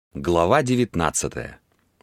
Глава 19.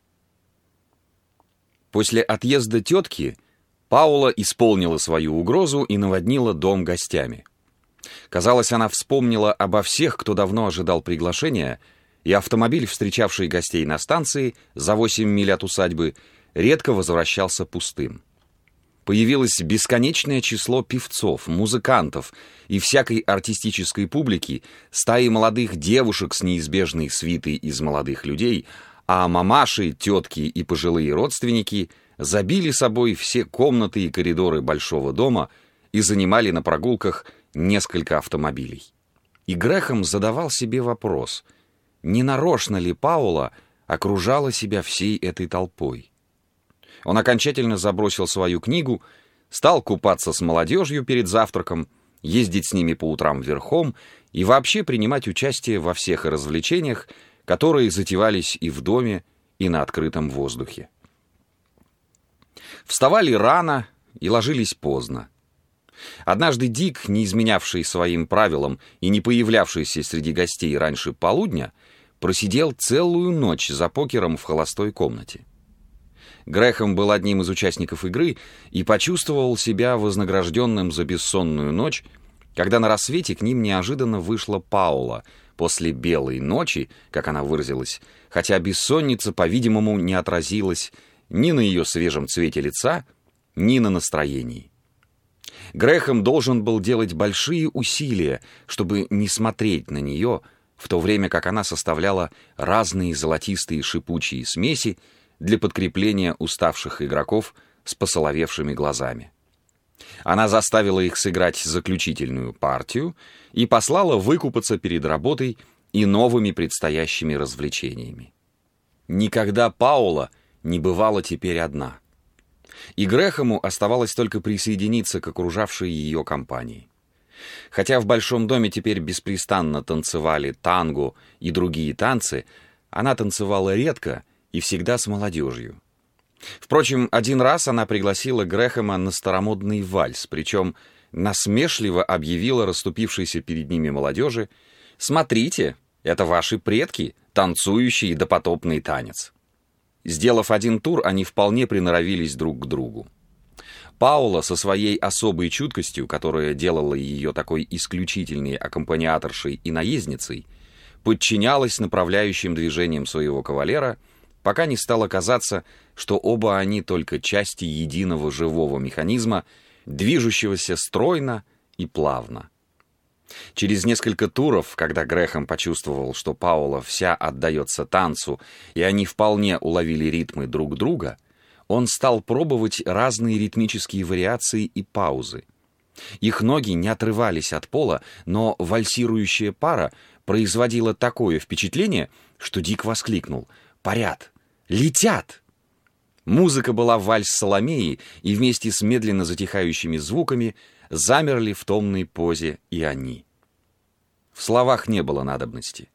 После отъезда тетки Паула исполнила свою угрозу и наводнила дом гостями. Казалось, она вспомнила обо всех, кто давно ожидал приглашения, и автомобиль, встречавший гостей на станции за 8 миль от усадьбы, редко возвращался пустым. Появилось бесконечное число певцов, музыкантов и всякой артистической публики, стаи молодых девушек с неизбежной свитой из молодых людей, а мамаши, тетки и пожилые родственники забили собой все комнаты и коридоры большого дома и занимали на прогулках несколько автомобилей. И Грэхэм задавал себе вопрос, не нарочно ли Паула окружала себя всей этой толпой. Он окончательно забросил свою книгу, стал купаться с молодежью перед завтраком, ездить с ними по утрам верхом и вообще принимать участие во всех развлечениях, которые затевались и в доме, и на открытом воздухе. Вставали рано и ложились поздно. Однажды Дик, не изменявший своим правилам и не появлявшийся среди гостей раньше полудня, просидел целую ночь за покером в холостой комнате. Грэхэм был одним из участников игры и почувствовал себя вознагражденным за бессонную ночь, когда на рассвете к ним неожиданно вышла Паула после белой ночи, как она выразилась, хотя бессонница, по-видимому, не отразилась ни на ее свежем цвете лица, ни на настроении. Грэхэм должен был делать большие усилия, чтобы не смотреть на нее, в то время как она составляла разные золотистые шипучие смеси для подкрепления уставших игроков с посоловевшими глазами. Она заставила их сыграть заключительную партию и послала выкупаться перед работой и новыми предстоящими развлечениями. Никогда Паула не бывала теперь одна. И Грэхэму оставалось только присоединиться к окружавшей ее компании. Хотя в большом доме теперь беспрестанно танцевали танго и другие танцы, она танцевала редко и всегда с молодежью. Впрочем, один раз она пригласила Грэхэма на старомодный вальс, причем насмешливо объявила расступившейся перед ними молодежи: «Смотрите, это ваши предки, танцующие допотопный танец». Сделав один тур, они вполне приноровились друг к другу. Паула со своей особой чуткостью, которая делала ее такой исключительной аккомпаниаторшей и наездницей, подчинялась направляющим движениям своего кавалера, пока не стало казаться, что оба они только части единого живого механизма, движущегося стройно и плавно. Через несколько туров, когда Грэхэм почувствовал, что Паула вся отдается танцу, и они вполне уловили ритмы друг друга, он стал пробовать разные ритмические вариации и паузы. Их ноги не отрывались от пола, но вальсирующая пара производила такое впечатление, что Дик воскликнул: «Парят! Летят!» Музыка была вальс Соломеи, и вместе с медленно затихающими звуками замерли в томной позе и они. В словах не было надобности.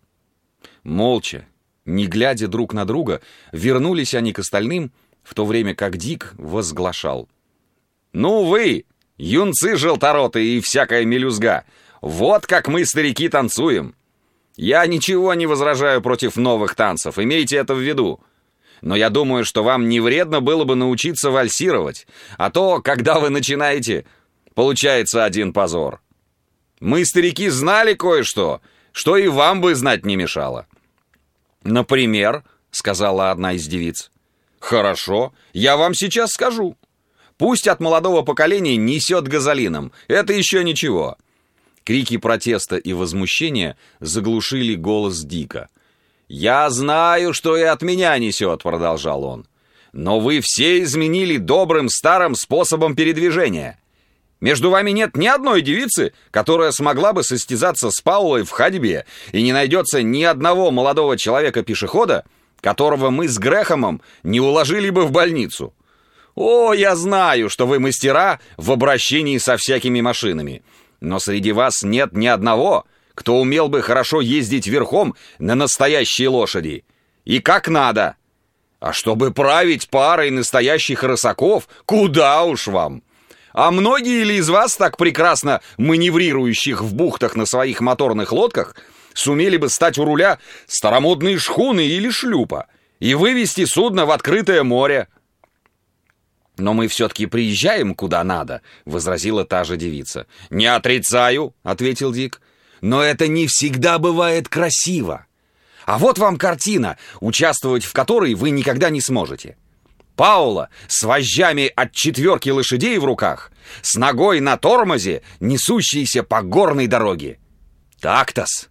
Молча, не глядя друг на друга, вернулись они к остальным, в то время как Дик возглашал: «Ну вы, юнцы желторотые и всякая мелюзга, вот как мы, старики, танцуем! Я ничего не возражаю против новых танцев, имейте это в виду. Но я думаю, что вам не вредно было бы научиться вальсировать, а то, когда вы начинаете, получается один позор. Мы, старики, знали кое-что, что и вам бы знать не мешало». «Например», — сказала одна из девиц. «Хорошо, я вам сейчас скажу. Пусть от молодого поколения несет газолином, это еще ничего». Крики протеста и возмущения заглушили голос Дика. «Я знаю, что и от меня несет», — продолжал он. «Но вы все изменили добрым старым способом передвижения. Между вами нет ни одной девицы, которая смогла бы состязаться с Паулой в ходьбе, и не найдется ни одного молодого человека-пешехода, которого мы с Грэхэмом не уложили бы в больницу. О, я знаю, что вы мастера в обращении со всякими машинами, но среди вас нет ни одного, кто умел бы хорошо ездить верхом на настоящей лошади. И как надо. А чтобы править парой настоящих рысаков, куда уж вам. А многие ли из вас, так прекрасно маневрирующих в бухтах на своих моторных лодках, сумели бы стать у руля старомодные шхуны или шлюпа и вывести судно в открытое море. «Но мы все-таки приезжаем куда надо», — возразила та же девица. «Не отрицаю», — ответил Дик, — «но это не всегда бывает красиво. А вот вам картина, участвовать в которой вы никогда не сможете. Паула с вожжами от 4 лошадей в руках, с ногой на тормозе, несущийся по горной дороге. Так-тос».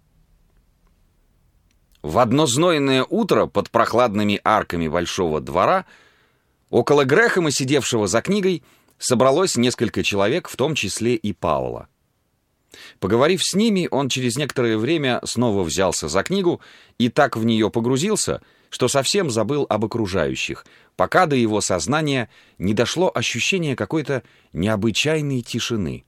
В одно знойное утро под прохладными арками большого двора около Грэхэма, сидевшего за книгой, собралось несколько человек, в том числе и Паула. Поговорив с ними, он через некоторое время снова взялся за книгу и так в нее погрузился, что совсем забыл об окружающих, пока до его сознания не дошло ощущение какой-то необычайной тишины.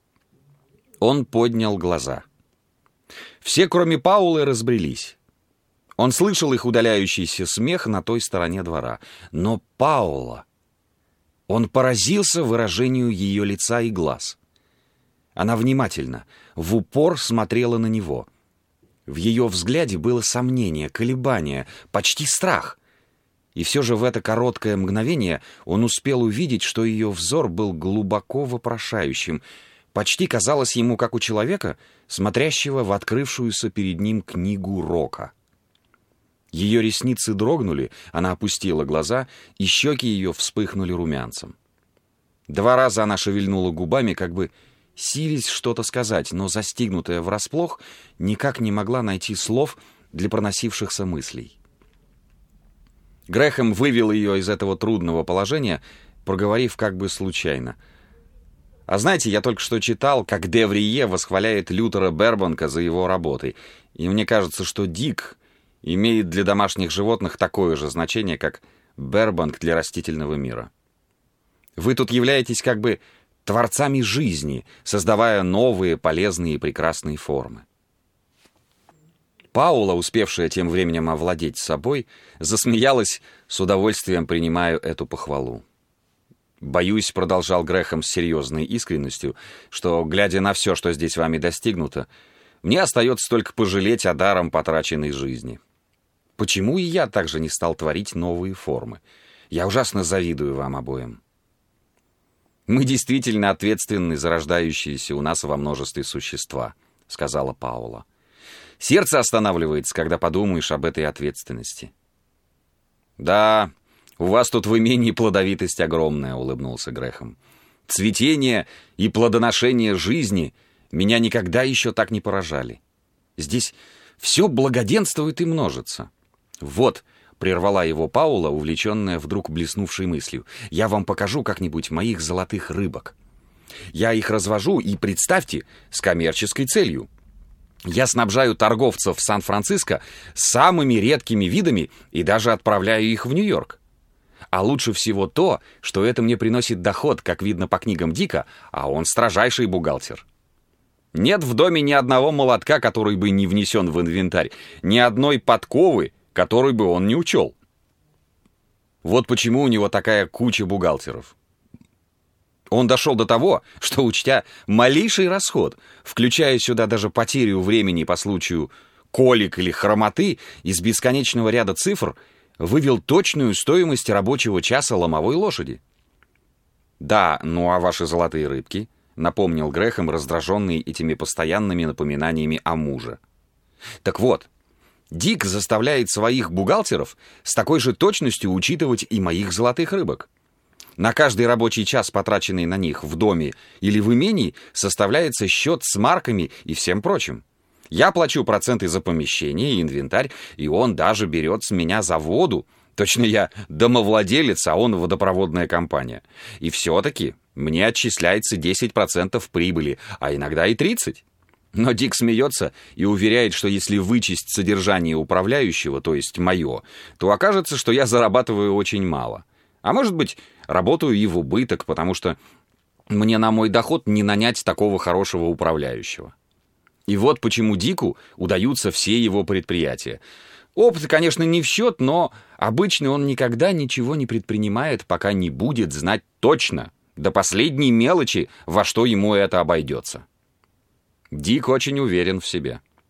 Он поднял глаза. Все, кроме Паулы, разбрелись. Он слышал их удаляющийся смех на той стороне двора. Но Паула... Он поразился выражению ее лица и глаз. Она внимательно, в упор смотрела на него. В ее взгляде было сомнение, колебание, почти страх. И все же в это короткое мгновение он успел увидеть, что ее взор был глубоко вопрошающим. Почти казалось ему, как у человека, смотрящего в открывшуюся перед ним книгу Рока. Ее ресницы дрогнули, она опустила глаза, и щеки ее вспыхнули румянцем. 2 раза она шевельнула губами, как бы силясь что-то сказать, но, застигнутая врасплох, никак не могла найти слов для проносившихся мыслей. Грэхэм вывел ее из этого трудного положения, проговорив как бы случайно. «А знаете, я только что читал, как де Врие восхваляет Лютера Бербанка за его работой, и мне кажется, что Дик имеет для домашних животных такое же значение, как Бербанк для растительного мира. Вы тут являетесь как бы творцами жизни, создавая новые, полезные и прекрасные формы». Паула, успевшая тем временем овладеть собой, засмеялась, с удовольствием принимая эту похвалу. «Боюсь», — продолжал Грэхэм с серьезной искренностью, «что, глядя на все, что здесь вами достигнуто, мне остается только пожалеть о даром потраченной жизни. Почему и я также не стал творить новые формы? Я ужасно завидую вам обоим». «Мы действительно ответственны за рождающиеся у нас во множестве существа», — сказала Паула. «Сердце останавливается, когда подумаешь об этой ответственности». «Да, у вас тут в имении плодовитость огромная», — улыбнулся Грэхэм. «Цветение и плодоношение жизни меня никогда еще так не поражали. Здесь все благоденствует и множится». «Вот», — прервала его Паула, увлеченная вдруг блеснувшей мыслью, «я вам покажу как-нибудь моих золотых рыбок. Я их развожу, и, представьте, с коммерческой целью. Я снабжаю торговцев в Сан-Франциско самыми редкими видами и даже отправляю их в Нью-Йорк. А лучше всего то, что это мне приносит доход, как видно по книгам Дика, а он строжайший бухгалтер. Нет в доме ни одного молотка, который бы не внесен в инвентарь, ни одной подковы, которую бы он не учел. Вот почему у него такая куча бухгалтеров. Он дошел до того, что, учтя малейший расход, включая сюда даже потерю времени по случаю колик или хромоты, из бесконечного ряда цифр вывел точную стоимость рабочего часа ломовой лошади. «Да, ну а ваши золотые рыбки?» — напомнил Грэхэм, раздраженный этими постоянными напоминаниями о муже. «Так вот, Дик заставляет своих бухгалтеров с такой же точностью учитывать и моих золотых рыбок. На каждый рабочий час, потраченный на них в доме или в имении, составляется счет с марками и всем прочим. Я плачу проценты за помещение и инвентарь, и он даже берет с меня за воду. Точно я домовладелец, а он водопроводная компания. И все-таки мне отчисляется 10% прибыли, а иногда и 30%. Но Дик смеется и уверяет, что если вычесть содержание управляющего, то есть мое, то окажется, что я зарабатываю очень мало. А может быть, работаю и в убыток, потому что мне на мой доход не нанять такого хорошего управляющего. И вот почему Дику удаются все его предприятия. Опыт, конечно, не в счет, но обычно он никогда ничего не предпринимает, пока не будет знать точно, до последней мелочи, во что ему это обойдется. Дик очень уверен в себе.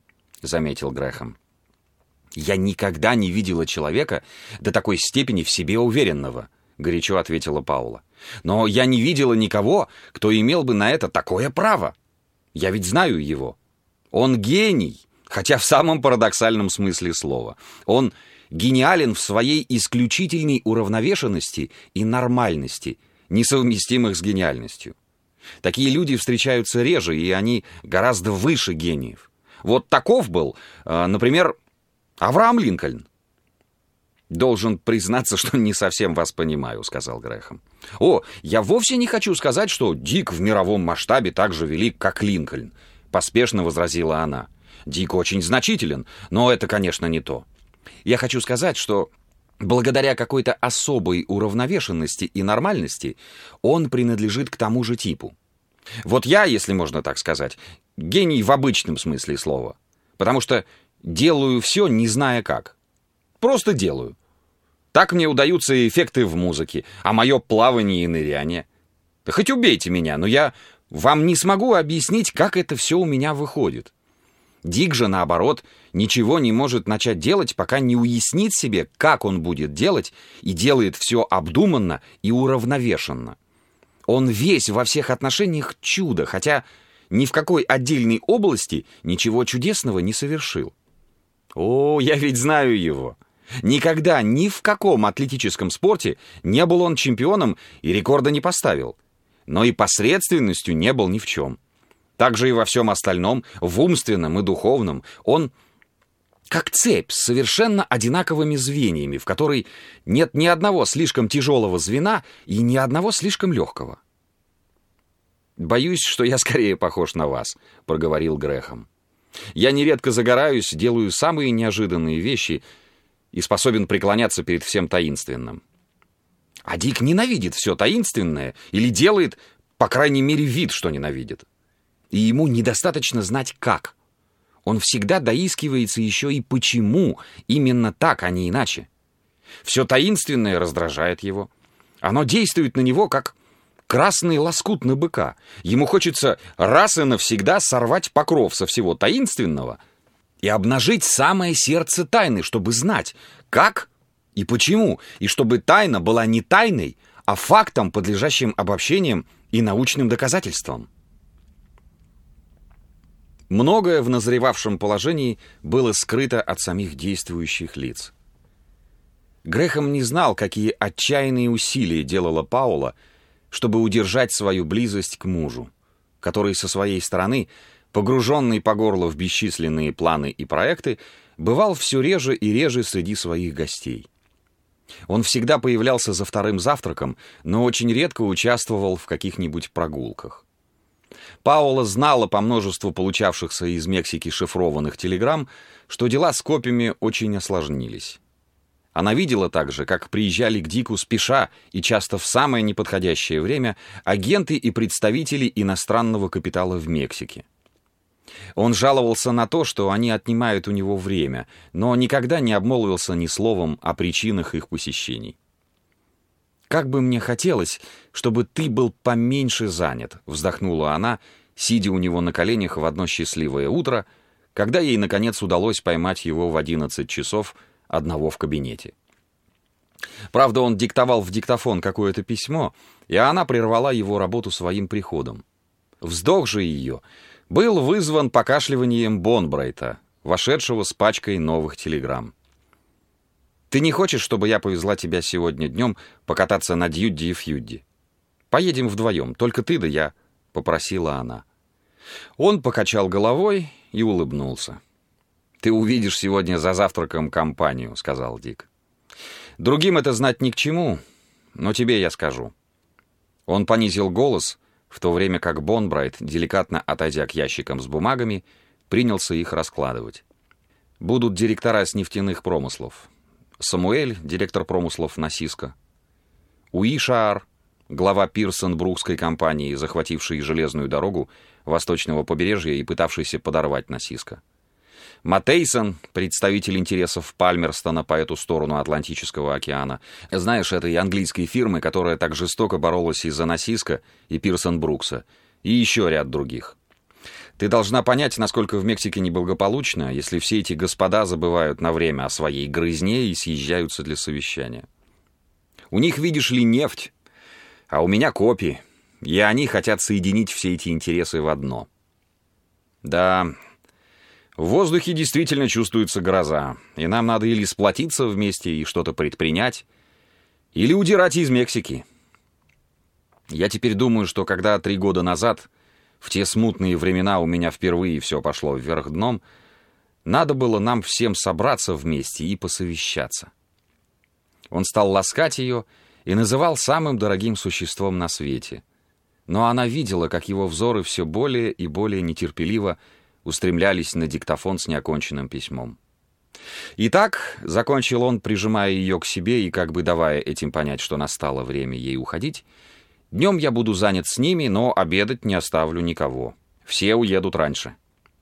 заметил Грэхэм. «Я никогда не видела человека до такой степени в себе уверенного», — горячо ответила Паула. «Но я не видела никого, кто имел бы на это такое право. Я ведь знаю его. Он гений, хотя в самом парадоксальном смысле слова. Он гениален в своей исключительной уравновешенности и нормальности, несовместимых с гениальностью. Такие люди встречаются реже, и они гораздо выше гениев. Вот таков был, например, Авраам Линкольн». «Должен признаться, что не совсем вас понимаю», — сказал Грэхэм. «О, я вовсе не хочу сказать, что Дик в мировом масштабе так же велик, как Линкольн», — поспешно возразила она. «Дик очень значителен, но это, конечно, не то. Я хочу сказать, что благодаря какой-то особой уравновешенности и нормальности он принадлежит к тому же типу. Вот я, если можно так сказать, гений в обычном смысле слова, потому что делаю все, не зная как. Просто делаю. Так мне удаются эффекты в музыке, а мое плавание и ныряние. Хоть убейте меня, но я вам не смогу объяснить, как это все у меня выходит. Дик же, наоборот, ничего не может начать делать, пока не уяснит себе, как он будет делать, и делает все обдуманно и уравновешенно. Он весь во всех отношениях чудо, хотя ни в какой отдельной области ничего чудесного не совершил. О, я ведь знаю его. Никогда ни в каком атлетическом спорте не был он чемпионом и рекорда не поставил. Но и посредственностью не был ни в чем. Также и во всем остальном, в умственном и духовном, он как цепь с совершенно одинаковыми звеньями, в которой нет ни одного слишком тяжелого звена и ни одного слишком легкого. «Боюсь, что я скорее похож на вас», — проговорил Грэхэм. «Я нередко загораюсь, делаю самые неожиданные вещи и способен преклоняться перед всем таинственным. А Дик ненавидит все таинственное или делает, по крайней мере, вид, что ненавидит. И ему недостаточно знать как. Он всегда доискивается еще и почему именно так, а не иначе. Все таинственное раздражает его. Оно действует на него, как красный лоскут на быка. Ему хочется раз и навсегда сорвать покров со всего таинственного и обнажить самое сердце тайны, чтобы знать, как и почему, и чтобы тайна была не тайной, а фактом, подлежащим обобщениям и научным доказательствам. Многое в назревавшем положении было скрыто от самих действующих лиц. Грэхэм не знал, какие отчаянные усилия делала Паула, чтобы удержать свою близость к мужу, который со своей стороны, погруженный по горло в бесчисленные планы и проекты, бывал все реже и реже среди своих гостей. Он всегда появлялся за вторым завтраком, но очень редко участвовал в каких-нибудь прогулках. Паула знала по множеству получавшихся из Мексики шифрованных телеграмм, что дела с копьями очень осложнились. Она видела также, как приезжали к Дику спеша и часто в самое неподходящее время агенты и представители иностранного капитала в Мексике. Он жаловался на то, что они отнимают у него время, но никогда не обмолвился ни словом о причинах их посещений. «Как бы мне хотелось, чтобы ты был поменьше занят», — вздохнула она, сидя у него на коленях в одно счастливое утро, когда ей, наконец, удалось поймать его в 11 часов одного в кабинете. Правда, он диктовал в диктофон какое-то письмо, и она прервала его работу своим приходом. Вздох же ее был вызван покашливанием Бонбрайта, вошедшего с пачкой новых телеграмм. «Ты не хочешь, чтобы я повезла тебя сегодня днем покататься на Дьюдди и Фьюдди? Поедем вдвоем, только ты да я», — попросила она. Он покачал головой и улыбнулся. «Ты увидишь сегодня за завтраком компанию», — сказал Дик. «Другим это знать ни к чему, но тебе я скажу». Он понизил голос, в то время как Бонбрайт, деликатно отойдя к ящикам с бумагами, принялся их раскладывать. «Будут директора с нефтяных промыслов. Самуэль, директор промыслов на Сиско. Уи Шаар, глава Пирсон-Брукской компании, захватившей железную дорогу восточного побережья и пытавшийся подорвать на Сиско. Матейсон, представитель интересов Пальмерстона по эту сторону Атлантического океана. Знаешь, этой английской фирмы, которая так жестоко боролась из-за Насиска и Пирсон-Брукса, и еще ряд других. Ты должна понять, насколько в Мексике неблагополучно, если все эти господа забывают на время о своей грызне и съезжаются для совещания. У них, видишь ли, нефть, а у меня копии, и они хотят соединить все эти интересы в одно. Да, в воздухе действительно чувствуется гроза, и нам надо или сплотиться вместе и что-то предпринять, или удирать из Мексики. Я теперь думаю, что когда 3 года назад, в те смутные времена, у меня впервые все пошло вверх дном, надо было нам всем собраться вместе и посовещаться. Он стал ласкать ее и называл самым дорогим существом на свете. Но она видела, как его взоры все более и более нетерпеливо устремлялись на диктофон с неоконченным письмом. «Итак», — закончил он, прижимая ее к себе и как бы давая этим понять, что настало время ей уходить, «днем я буду занят с ними, но обедать не оставлю никого. Все уедут раньше».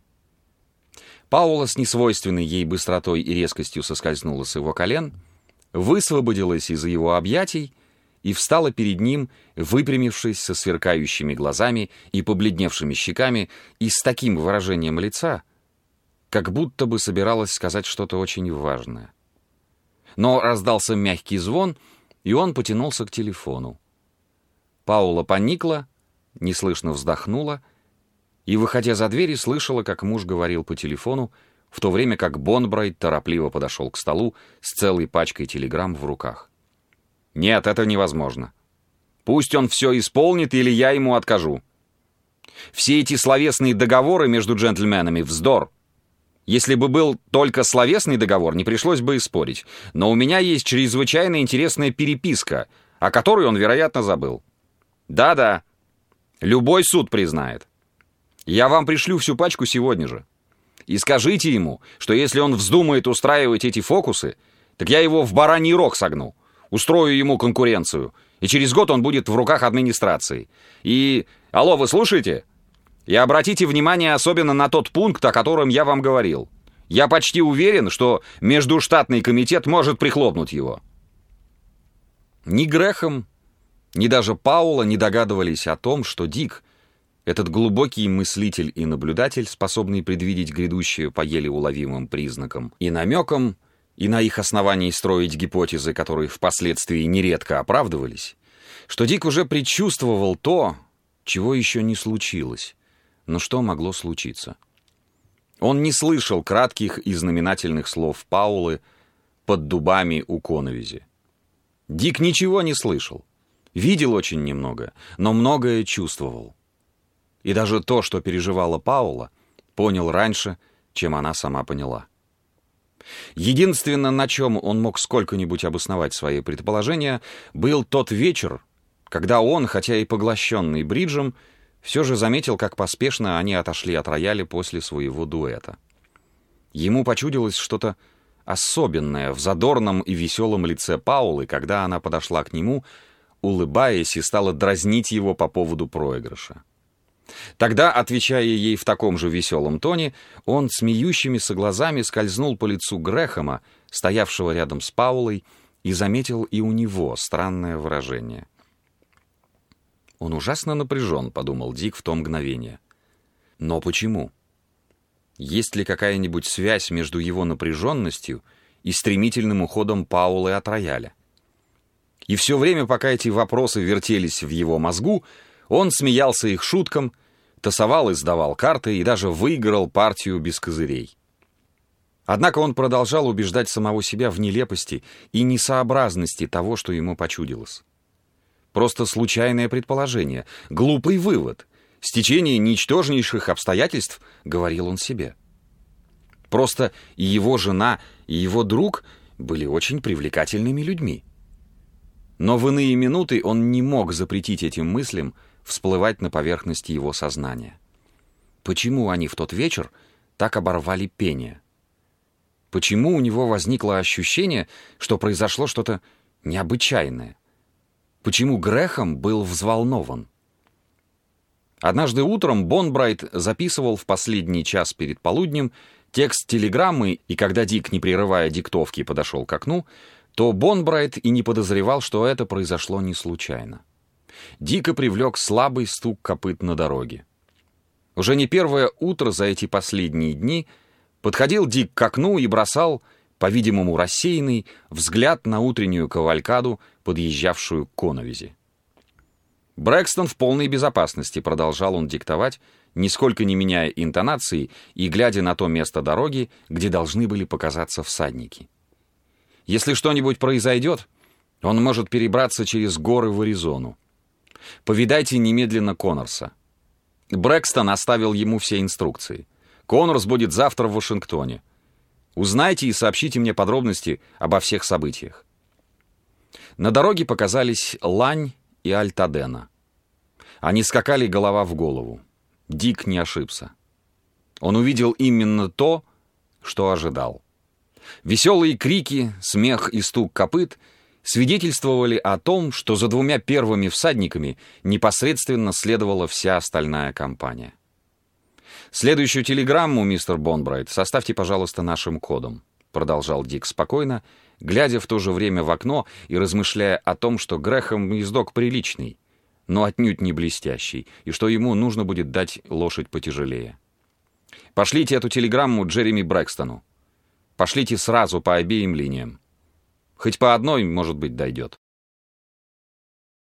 Паула с несвойственной ей быстротой и резкостью соскользнула с его колен, высвободилась из его объятий и встала перед ним, выпрямившись со сверкающими глазами и побледневшими щеками и с таким выражением лица, как будто бы собиралась сказать что-то очень важное. Но раздался мягкий звон, и он потянулся к телефону. Паула поникла, неслышно вздохнула и, выходя за дверь, слышала, как муж говорил по телефону, в то время как Бонбрайт торопливо подошел к столу с целой пачкой телеграмм в руках. «Нет, это невозможно. Пусть он все исполнит, или я ему откажу. Все эти словесные договоры между джентльменами — вздор. Если бы был только словесный договор, не пришлось бы и спорить. Но у меня есть чрезвычайно интересная переписка, о которой он, вероятно, забыл. Да-да, любой суд признает. Я вам пришлю всю пачку сегодня же. И скажите ему, что если он вздумает устраивать эти фокусы, так я его в бараний рог согну, устрою ему конкуренцию, и через год он будет в руках администрации. И... Алло, вы слушаете? И обратите внимание особенно на тот пункт, о котором я вам говорил. Я почти уверен, что междуштатный комитет может прихлопнуть его». Ни Грэхэм, ни даже Паула не догадывались о том, что Дик, этот глубокий мыслитель и наблюдатель, способный предвидеть грядущее по еле уловимым признакам и намекам, и на их основании строить гипотезы, которые впоследствии нередко оправдывались, что Дик уже предчувствовал то, чего еще не случилось, но что могло случиться. Он не слышал кратких и знаменательных слов Паулы под дубами у коновизи. Дик ничего не слышал, видел очень немного, но многое чувствовал. И даже то, что переживала Паула, понял раньше, чем она сама поняла. Единственное, на чем он мог сколько-нибудь обосновать свои предположения, был тот вечер, когда он, хотя и поглощенный бриджем, все же заметил, как поспешно они отошли от рояля после своего дуэта. Ему почудилось что-то особенное в задорном и веселом лице Паулы, когда она подошла к нему, улыбаясь, и стала дразнить его по поводу проигрыша. Тогда, отвечая ей в таком же веселом тоне, он смеющимися глазами скользнул по лицу Грэхэма, стоявшего рядом с Паулой, и заметил и у него странное выражение. «Он ужасно напряжен», — подумал Дик в то мгновение. Но почему? Есть ли какая-нибудь связь между его напряженностью и стремительным уходом Паулы от рояля? И все время, пока эти вопросы вертелись в его мозгу, он смеялся их шуткам, тасовал и сдавал карты и даже выиграл партию без козырей. Однако он продолжал убеждать самого себя в нелепости и несообразности того, что ему почудилось. Просто случайное предположение, глупый вывод, стечение ничтожнейших обстоятельств, говорил он себе. Просто и его жена, и его друг были очень привлекательными людьми. Но в иные минуты он не мог запретить этим мыслям всплывать на поверхность его сознания. Почему они в тот вечер так оборвали пение? Почему у него возникло ощущение, что произошло что-то необычайное? Почему Грэхэм был взволнован? Однажды утром Бонбрайт записывал в последний час перед полуднем текст телеграммы, и когда Дик, не прерывая диктовки, подошел к окну, то Бонбрайт и не подозревал, что это произошло не случайно. Дика привлек слабый стук копыт на дороге. Уже не первое утро за эти последние дни подходил Дик к окну и бросал, по-видимому, рассеянный взгляд на утреннюю кавалькаду, подъезжавшую к Коновизи. «Брэкстон в полной безопасности», — продолжал он диктовать, нисколько не меняя интонации и глядя на то место дороги, где должны были показаться всадники. «Если что-нибудь произойдет, он может перебраться через горы в Аризону. Повидайте немедленно Коннорса». Брэкстон оставил ему все инструкции. «Коннорс будет завтра в Вашингтоне. Узнайте и сообщите мне подробности обо всех событиях». На дороге показались Лань и Альтадена. Они скакали голова в голову. Дик не ошибся. Он увидел именно то, что ожидал. Веселые крики, смех и стук копыт свидетельствовали о том, что за двумя первыми всадниками непосредственно следовала вся остальная компания. «Следующую телеграмму, мистер Бонбрайт, составьте, пожалуйста, нашим кодом», продолжал Дик спокойно, глядя в то же время в окно и размышляя о том, что Грэхэм ездок приличный, но отнюдь не блестящий, и что ему нужно будет дать лошадь потяжелее. «Пошлите эту телеграмму Джереми Брэкстону. Пошлите сразу по обеим линиям. Хоть по одной, может быть, дойдет».